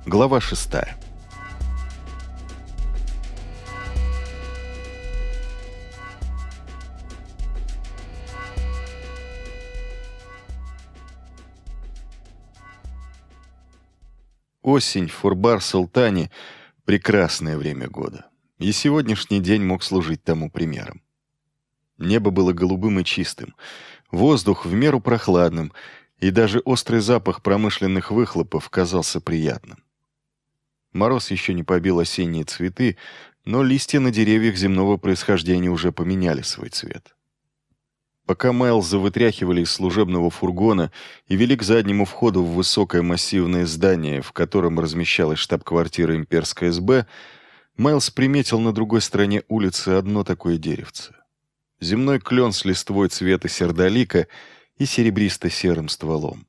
Глава 6. Осень в Фурбар-Султане – прекрасное время года, и сегодняшний день мог служить тому примером. Небо было голубым и чистым, воздух в меру прохладным, и даже острый запах промышленных выхлопов казался приятным. Мороз еще не побил осенние цветы, но листья на деревьях земного происхождения уже поменяли свой цвет. Пока Майлза вытряхивали из служебного фургона и вели к заднему входу в высокое массивное здание, в котором размещалась штаб-квартира имперской СБ, Майлз приметил на другой стороне улицы одно такое деревце. Земной клен с листвой цвета сердолика и серебристо-серым стволом.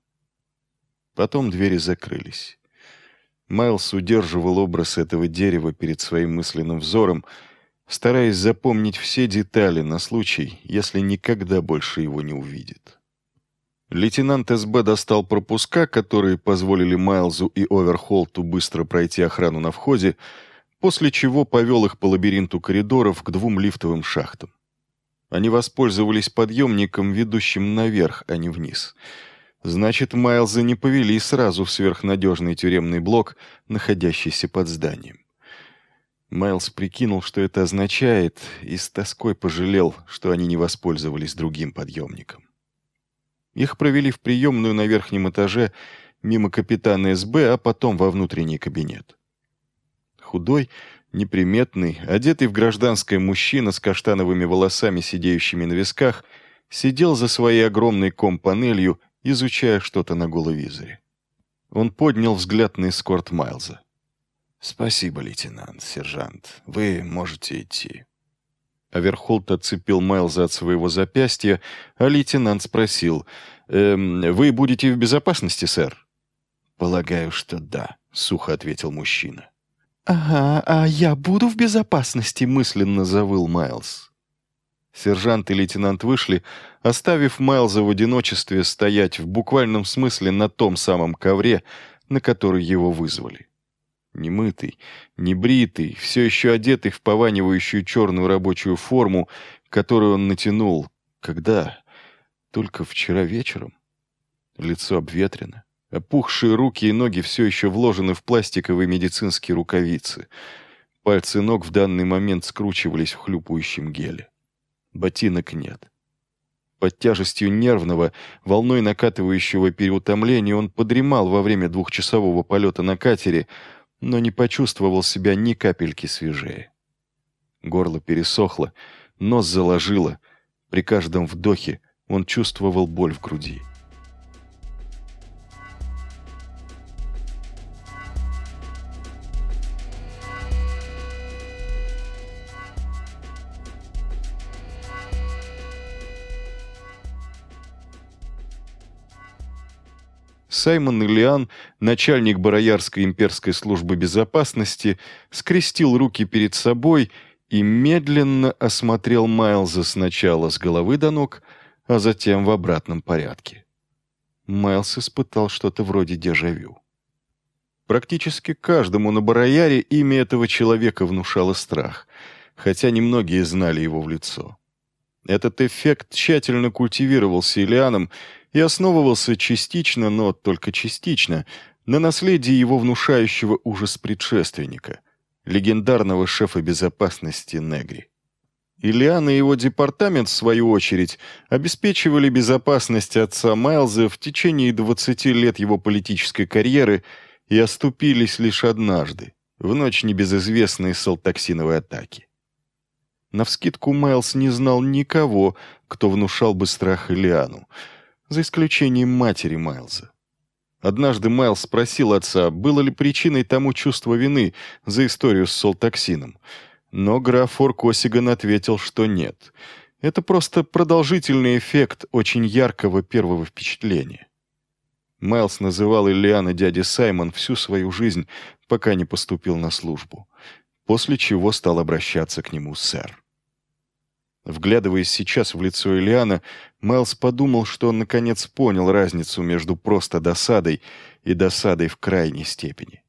Потом двери закрылись. Майлз удерживал образ этого дерева перед своим мысленным взором, стараясь запомнить все детали на случай, если никогда больше его не увидит. Лейтенант СБ достал пропуска, которые позволили Майлзу и Оверхолту быстро пройти охрану на входе, после чего повел их по лабиринту коридоров к 2 лифтовым шахтам. Они воспользовались подъемником, ведущим наверх, а не вниз. Значит, Майлза не повели сразу в сверхнадежный тюремный блок, находящийся под зданием. Майлз прикинул, что это означает, и с тоской пожалел, что они не воспользовались другим подъемником. Их провели в приемную на верхнем этаже, мимо капитана СБ, а потом во внутренний кабинет. Худой, неприметный, одетый в гражданское мужчина с каштановыми волосами, сидеющими на висках, сидел за своей огромной ком-панелью, изучая что-то на головизоре. Он поднял взгляд на эскорт Майлза. «Спасибо, лейтенант, сержант. Вы можете идти». Оверхолт отцепил Майлза от своего запястья, а лейтенант спросил: «Вы будете в безопасности, сэр?» «Полагаю, что да», — сухо ответил мужчина. «Ага, а я буду в безопасности», — мысленно завыл Майлз. Сержант и лейтенант вышли, оставив Майлза в одиночестве стоять в буквальном смысле на том самом ковре, на который его вызвали. Немытый, небритый, все еще одетый в пованивающую черную рабочую форму, которую он натянул. Когда? Только вчера вечером. Лицо обветрено. Опухшие руки и ноги все еще вложены в пластиковые медицинские рукавицы. Пальцы ног в данный момент скручивались в хлюпающем геле. Ботинок нет. Под тяжестью нервного, волной накатывающего переутомления он подремал во время 2-часового полета на катере, но не почувствовал себя ни капельки свежее. Горло пересохло, нос заложило. При каждом вдохе он чувствовал боль в груди. Саймон Иллиан, начальник Бароярской имперской службы безопасности, скрестил руки перед собой и медленно осмотрел Майлза сначала с головы до ног, а затем в обратном порядке. Майлз испытал что-то вроде дежавю. Практически каждому на Барояре имя этого человека внушало страх, хотя немногие знали его в лицо. Этот эффект тщательно культивировался Иллианом и основывался частично, но только частично, на наследии его внушающего ужас предшественника, легендарного шефа безопасности Негри. Иллиан и его департамент, в свою очередь, обеспечивали безопасность отца Майлза в течение 20 лет его политической карьеры и оступились лишь однажды, в ночь небезызвестной салтоксиновой атаки. Навскидку Майлз не знал никого, кто внушал бы страх Иллиану, за исключением матери Майлза. Однажды Майлз спросил отца, было ли причиной тому чувство вины за историю с солтоксином, но граф Форкосиган ответил, что нет. Это просто продолжительный эффект очень яркого первого впечатления. Майлз называл Иллиана дядей Саймон всю свою жизнь, пока не поступил на службу, после чего стал обращаться к нему сэр. Вглядываясь сейчас в лицо Иллиана, Майлз подумал, что он наконец понял разницу между просто досадой и досадой в крайней степени.